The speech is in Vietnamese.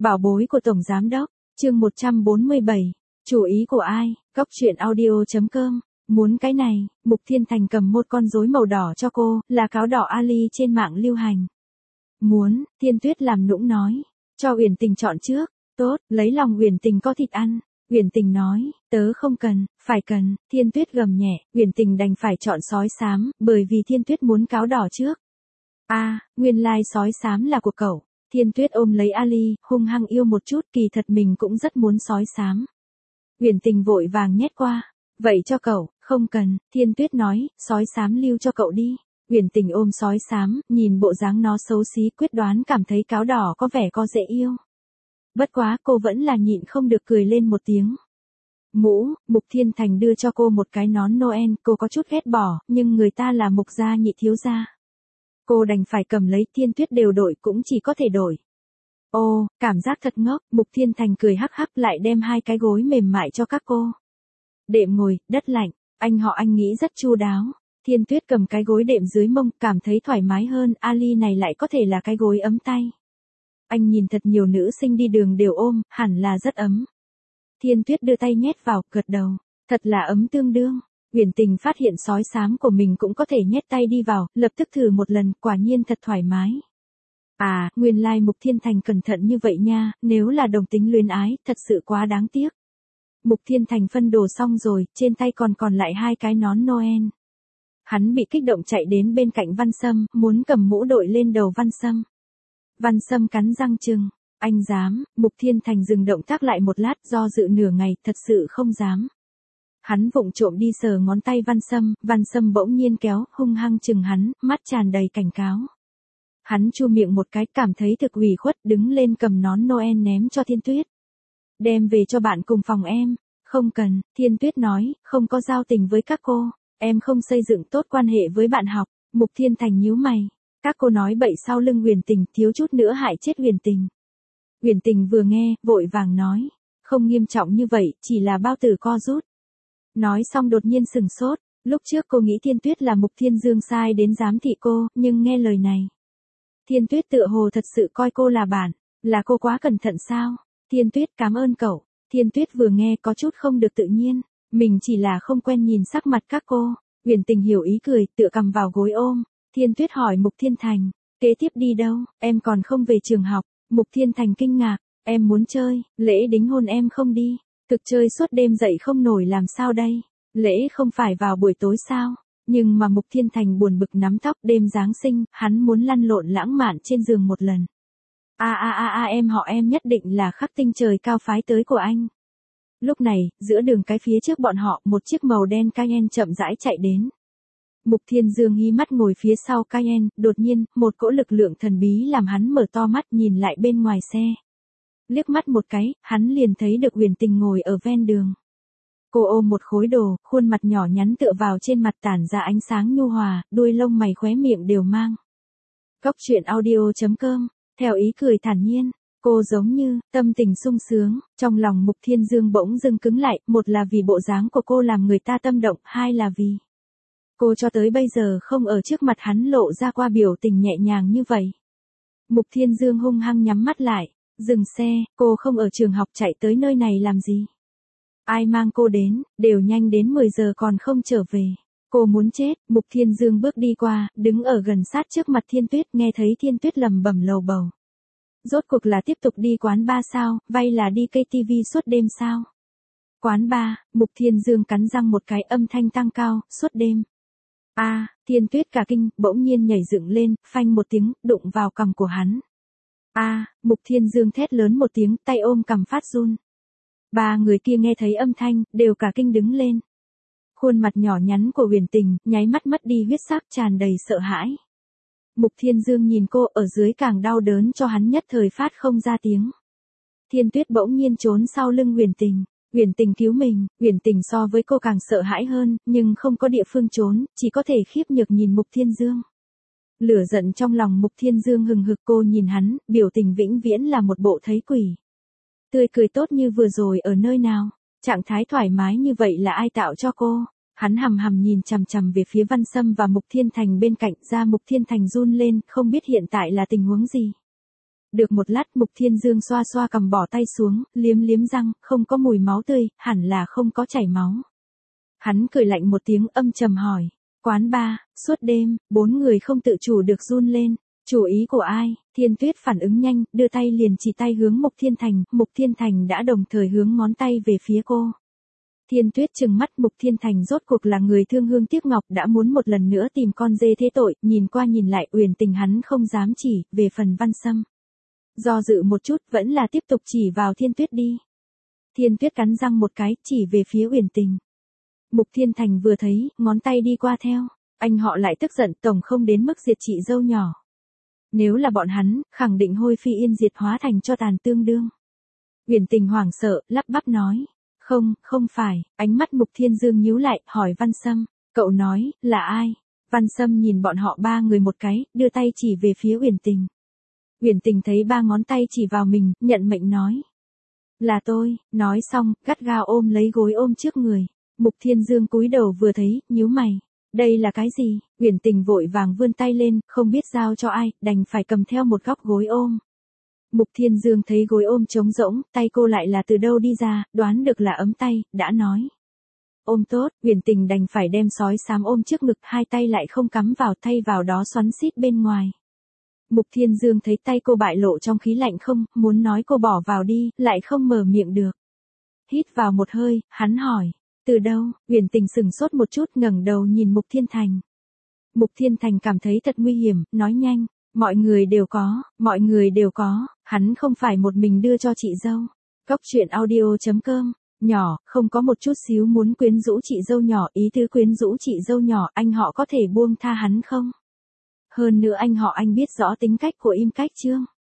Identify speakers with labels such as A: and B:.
A: Bảo bối của Tổng Giám Đốc, chương 147, chủ ý của ai, góc chuyện audio.com, muốn cái này, Mục Thiên Thành cầm một con rối màu đỏ cho cô, là cáo đỏ Ali trên mạng lưu hành. Muốn, Thiên Tuyết làm nũng nói, cho Uyển Tình chọn trước, tốt, lấy lòng Uyển Tình có thịt ăn. Uyển Tình nói, tớ không cần, phải cần, Thiên Tuyết gầm nhẹ, Uyển Tình đành phải chọn sói xám, bởi vì Thiên Tuyết muốn cáo đỏ trước. Nguyên lai sói xám là của cậu. Thiên Tuyết ôm lấy Ali, hung hăng yêu một chút, kỳ thật mình cũng rất muốn sói xám. Uyển Tình vội vàng nhét qua, vậy cho cậu, không cần, Thiên Tuyết nói, sói xám lưu cho cậu đi. Uyển Tình ôm sói xám, nhìn bộ dáng nó xấu xí, quyết đoán cảm thấy cáo đỏ có vẻ có dễ yêu. Bất quá cô vẫn là nhịn không được cười lên một tiếng. Mục Thiên Thành đưa cho cô một cái nón Noel, cô có chút ghét bỏ, nhưng người ta là Mục gia nhị thiếu gia. Cô đành phải cầm lấy, Thiên Tuyết đều đổi cũng chỉ có thể đổi. Ô, cảm giác thật ngốc, Mục Thiên Thành cười hắc hắc lại đem hai cái gối mềm mại cho các cô. Đệm ngồi, đất lạnh, anh nghĩ rất chu đáo. Thiên Tuyết cầm cái gối đệm dưới mông, cảm thấy thoải mái hơn, Ali này lại có thể là cái gối ấm tay. Anh nhìn thật nhiều nữ sinh đi đường đều ôm, hẳn là rất ấm. Thiên Tuyết đưa tay nhét vào, gật đầu, thật là ấm tương đương. Uyển Tình phát hiện sói xám của mình cũng có thể nhét tay đi vào, lập tức thử một lần, quả nhiên thật thoải mái. Nguyên lai Mục Thiên Thành cẩn thận như vậy nha, nếu là đồng tính luyến ái, thật sự quá đáng tiếc. Mục Thiên Thành phân đồ xong rồi, trên tay còn lại hai cái nón Noel. Hắn bị kích động chạy đến bên cạnh Văn Sâm, muốn cầm mũ đội lên đầu Văn Sâm. Văn Sâm cắn răng trừng, anh dám, Mục Thiên Thành dừng động tác lại một lát, do dự nửa ngày, thật sự không dám. Hắn vụng trộm đi sờ ngón tay Văn Sâm bỗng nhiên kéo, hung hăng chừng hắn, mắt tràn đầy cảnh cáo. Hắn chu miệng một cái, cảm thấy thực ủy khuất, đứng lên cầm nón Noel ném cho Thiên Tuyết. Đem về cho bạn cùng phòng em. Không cần, Thiên Tuyết nói, không có giao tình với các cô, em không xây dựng tốt quan hệ với bạn học. Mục Thiên Thành nhíu mày, các cô nói bậy sau lưng Uyển Tình, thiếu chút nữa hại chết Uyển Tình. Uyển Tình vừa nghe, vội vàng nói, không nghiêm trọng như vậy, chỉ là bao tử co rút. Nói xong đột nhiên sừng sốt, lúc trước cô nghĩ Thiên Tuyết là Mục Thiên Dương sai đến giám thị cô, nhưng nghe lời này. Thiên Tuyết tựa hồ thật sự coi cô là bạn, là cô quá cẩn thận sao? Thiên Tuyết cảm ơn cậu. Thiên Tuyết vừa nghe có chút không được tự nhiên, mình chỉ là không quen nhìn sắc mặt các cô. Uyển Tình hiểu ý cười, tựa cầm vào gối ôm. Thiên Tuyết hỏi Mục Thiên Thành, kế tiếp đi đâu, em còn không về trường học. Mục Thiên Thành kinh ngạc, em muốn chơi, lễ đính hôn em không đi. Thực chơi suốt đêm dậy không nổi làm sao đây? Lễ không phải vào buổi tối sao? Nhưng mà Mục Thiên Thành buồn bực nắm tóc, đêm Giáng sinh, hắn muốn lăn lộn lãng mạn trên giường một lần. Em họ em nhất định là khắc tinh trời cao phái tới của anh. Lúc này, giữa đường cái phía trước bọn họ, một chiếc màu đen Cayenne chậm rãi chạy đến. Mục Thiên Dương hí mắt ngồi phía sau Cayenne, đột nhiên, một cỗ lực lượng thần bí làm hắn mở to mắt nhìn lại bên ngoài xe. Liếc mắt một cái, hắn liền thấy được Uyển Tình ngồi ở ven đường. Cô ôm một khối đồ, khuôn mặt nhỏ nhắn tựa vào trên mặt tản ra ánh sáng nhu hòa, đuôi lông mày khóe miệng đều mang. Góc chuyện audio.com, theo ý cười thản nhiên, cô giống như, tâm tình sung sướng, trong lòng Mục Thiên Dương bỗng dưng cứng lại, một là vì bộ dáng của cô làm người ta tâm động, hai là vì cô cho tới bây giờ không ở trước mặt hắn lộ ra qua biểu tình nhẹ nhàng như vậy. Mục Thiên Dương hung hăng nhắm mắt lại, dừng xe, cô không ở trường học chạy tới nơi này làm gì? Ai mang cô đến, đều nhanh đến 10 giờ còn không trở về. Cô muốn chết, Mục Thiên Dương bước đi qua, đứng ở gần sát trước mặt Thiên Tuyết, nghe thấy Thiên Tuyết lẩm bẩm lầu bầu. Rốt cuộc là tiếp tục đi quán bar sao, vay là đi KTV suốt đêm sao? Quán bar, Mục Thiên Dương cắn răng một cái, âm thanh tăng cao, suốt đêm. Thiên Tuyết cả kinh, bỗng nhiên nhảy dựng lên, phanh một tiếng, đụng vào cằm của hắn. Mục Thiên Dương thét lớn một tiếng, tay ôm cằm phát run. Ba người kia nghe thấy âm thanh, đều cả kinh đứng lên. Khuôn mặt nhỏ nhắn của Uyển Tình, nháy mắt mất đi huyết sắc, tràn đầy sợ hãi. Mục Thiên Dương nhìn cô, ở dưới càng đau đớn cho hắn nhất thời phát không ra tiếng. Thiên Tuyết bỗng nhiên trốn sau lưng Uyển Tình. Uyển Tình cứu mình, Uyển Tình so với cô càng sợ hãi hơn, nhưng không có địa phương trốn, chỉ có thể khiếp nhược nhìn Mục Thiên Dương. Lửa giận trong lòng Mục Thiên Dương hừng hực, cô nhìn hắn, biểu tình vĩnh viễn là một bộ thấy quỷ. Tươi cười tốt như vừa rồi ở nơi nào? Trạng thái thoải mái như vậy là ai tạo cho cô? Hắn hằm hằm nhìn chằm chằm về phía Văn Sâm và Mục Thiên Thành bên cạnh, da Mục Thiên Thành run lên, không biết hiện tại là tình huống gì. Được một lát Mục Thiên Dương xoa xoa cầm bỏ tay xuống, liếm liếm răng, không có mùi máu tươi, hẳn là không có chảy máu. Hắn cười lạnh một tiếng âm trầm hỏi. Quán bar, suốt đêm, 4 người không tự chủ được run lên. Chủ ý của ai? Thiên Tuyết phản ứng nhanh, đưa tay liền chỉ tay hướng Mục Thiên Thành. Mục Thiên Thành đã đồng thời hướng ngón tay về phía cô. Thiên Tuyết trừng mắt. Mục Thiên Thành rốt cuộc là người thương hương tiếc ngọc, đã muốn một lần nữa tìm con dê thế tội. Nhìn qua nhìn lại Uyển Tình hắn không dám chỉ. Về phần Văn Sâm, do dự một chút vẫn là tiếp tục chỉ vào Thiên Tuyết đi. Thiên Tuyết cắn răng một cái chỉ về phía Uyển Tình. Mục Thiên Thành vừa thấy, ngón tay đi qua theo. Anh họ lại tức giận, tổng không đến mức diệt chị dâu nhỏ. Nếu là bọn hắn, khẳng định hôi phi yên diệt hóa thành cho tàn tương đương. Uyển Tình hoảng sợ, lắp bắp nói. Không phải. Ánh mắt Mục Thiên Dương nhíu lại, hỏi Văn Sâm. Cậu nói, là ai? Văn Sâm nhìn bọn họ 3 người một cái, đưa tay chỉ về phía Uyển Tình. Uyển Tình thấy 3 ngón tay chỉ vào mình, nhận mệnh nói. Là tôi. Nói xong, gắt gao ôm lấy gối ôm trước người. Mục Thiên Dương cúi đầu vừa thấy, nhíu mày. Đây là cái gì? Uyển Tình vội vàng vươn tay lên, không biết giao cho ai, đành phải cầm theo một góc gối ôm. Mục Thiên Dương thấy gối ôm trống rỗng, tay cô lại là từ đâu đi ra, đoán được là ấm tay, đã nói. Ôm tốt, Uyển Tình đành phải đem sói xám ôm trước ngực, 2 tay lại không cắm vào, thay vào đó xoắn xít bên ngoài. Mục Thiên Dương thấy tay cô bại lộ trong khí lạnh không, muốn nói cô bỏ vào đi, lại không mở miệng được. Hít vào một hơi, hắn hỏi. Từ đâu? Uyển Tình sừng sốt một chút, ngẩng đầu nhìn Mục Thiên Thành. Mục Thiên Thành cảm thấy thật nguy hiểm, nói nhanh. Mọi người đều có, hắn không phải một mình đưa cho chị dâu. Cóc truyện audio.com, nhỏ, không có một chút xíu muốn quyến rũ chị dâu nhỏ, ý tứ quyến rũ chị dâu nhỏ, anh họ có thể buông tha hắn không? Hơn nữa anh họ anh biết rõ tính cách của Im Cách Trương.